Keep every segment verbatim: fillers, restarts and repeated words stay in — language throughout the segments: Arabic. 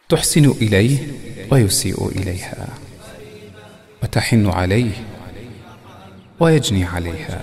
تحسن إليه ويسيء إليها، وتحن عليه ويجني عليها،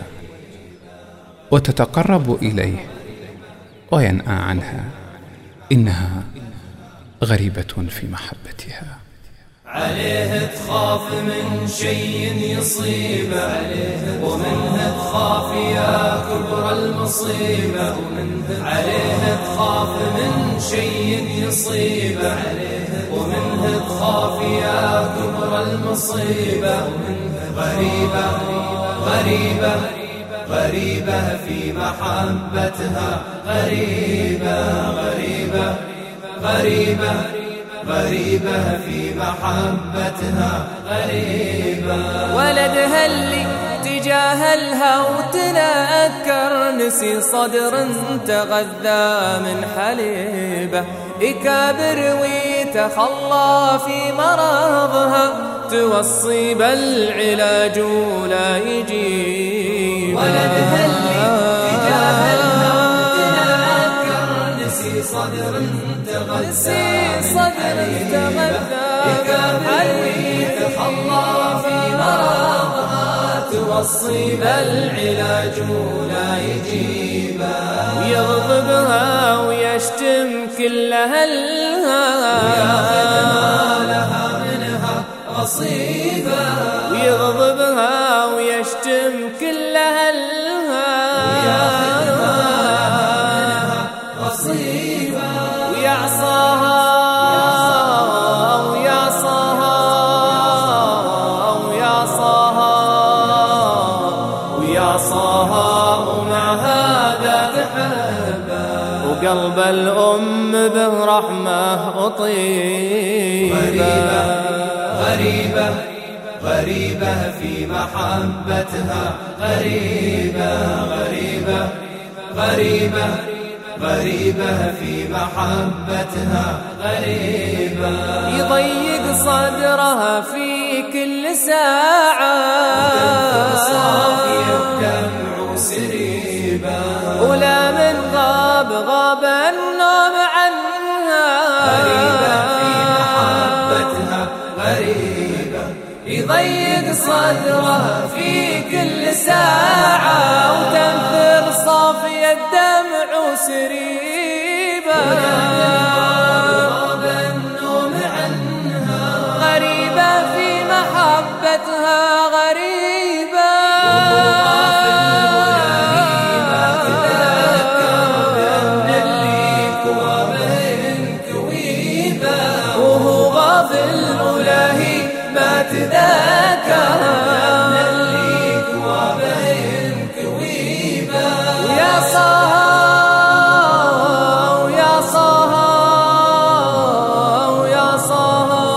وتتقرب إليه وينأى عنها. إنها غريبة في محبتها. عليه تخاف من شيء يصيبه، ومنه تخاف يا كبر المصيبة. عليه تخاف من شيء يصيبه، ومنه تخاف يا كبر المصيبة. غريبة غريبة غريبة في محبتها، غريبة غريبة غريبة غريبة في محبتها، غريبة. ولدها اللي تجاهلها وتنكر، نسي صدر تغذى من حليبه. يكابر ويتخلى في مرضها، توصي بالعلاج ولا يجيب. ولدها اللي تجاهلها وتنكر، نسي صدر تغذى من حليبه. يكابر ويتخلى في مرضها، توصي بالعلاج ولا يجيبه. ويغضبها ويشتم كل أهلها، وياخذ لها منها غصيبة. ويغضبها ويشتم كل أهلها، وياخذ منها غصيبة. ويعصاها ويعصاها ويعصاها ويعصاها، ومع هذا تحبه. وقلب الأم بالرحمة أطيبه. غريبة غريبة غريبة في محبتها، غريبة غريبة غريبة غريبة في محبتها، غريبة. يضيق صدرها في كل ساعة، صافية بدمع وسريبة. ولا من غاب غاب النوم عنها، غريبة في محبتها، غريبة. يضيق صدرها في كل ساعة، وتنثر صافية الدمع وسريبة. غاب النوم عنها، غريبة في محبتها، غريبة. وهو غافل ولاهي ما تذكر، أن اللي كوابه كويبة. ويا صاها ويا صاها ويا صاها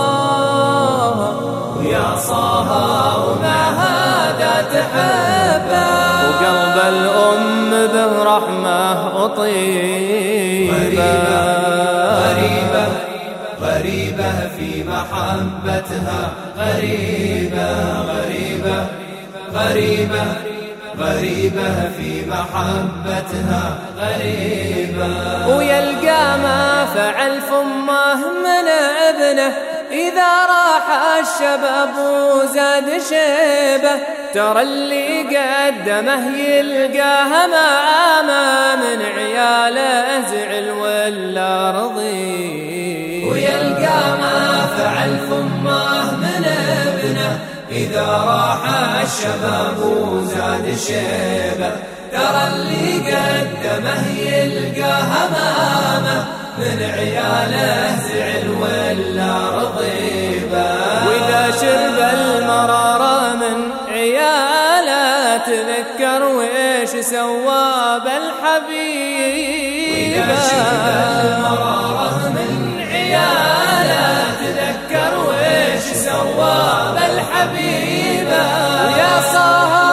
ويا صاها، ومع هذا تحبه. وقلب الأم بالرحمة أطيبه. غريبة غريبة في محبتها، غريبة غريبة غريبة غريبة في محبتها، غريبة. ويلقى ما فعل فمه من ابنه، إذا راح الشباب وزاد شيبه. ترى اللي قدمه يلقاه مامه، من عياله زعل ولا رضي. ويلقى ما فعل فمه من ابنه، إذا راح الشباب وزاد شيبه. ترى اللي قدمه يلقاه مامه، من عياله زعل ولا رضيبه. وإذا شرب المرارة من عياله، تذكر ويش سوى بالحبيب. وإذا شرب المرارة من عياله، تذكر ويش سوى بالحبيبة. ويا صاها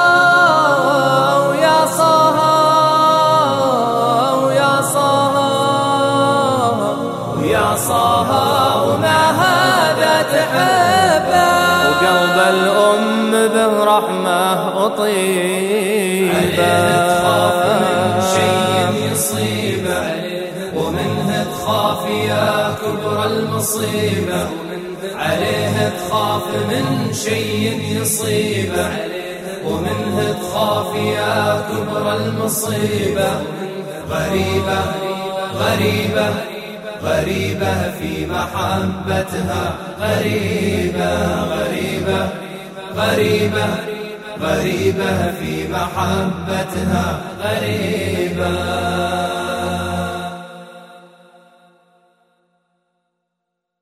ويا صاها ويا صاها ويا صاها، ومع هذا تحبه. وقلب الأم بالرحمة أطيبه. عليه تخاف من شيء يصيبه، ومنه تخاف يا كبر المصيبة عليه تخاف من شيء يصيبه ومنه تخاف يا كبر المصيبة غريبة غريبة غريبة في محبتها غريبة غريبة غريبة غريبة في محبتها غريبة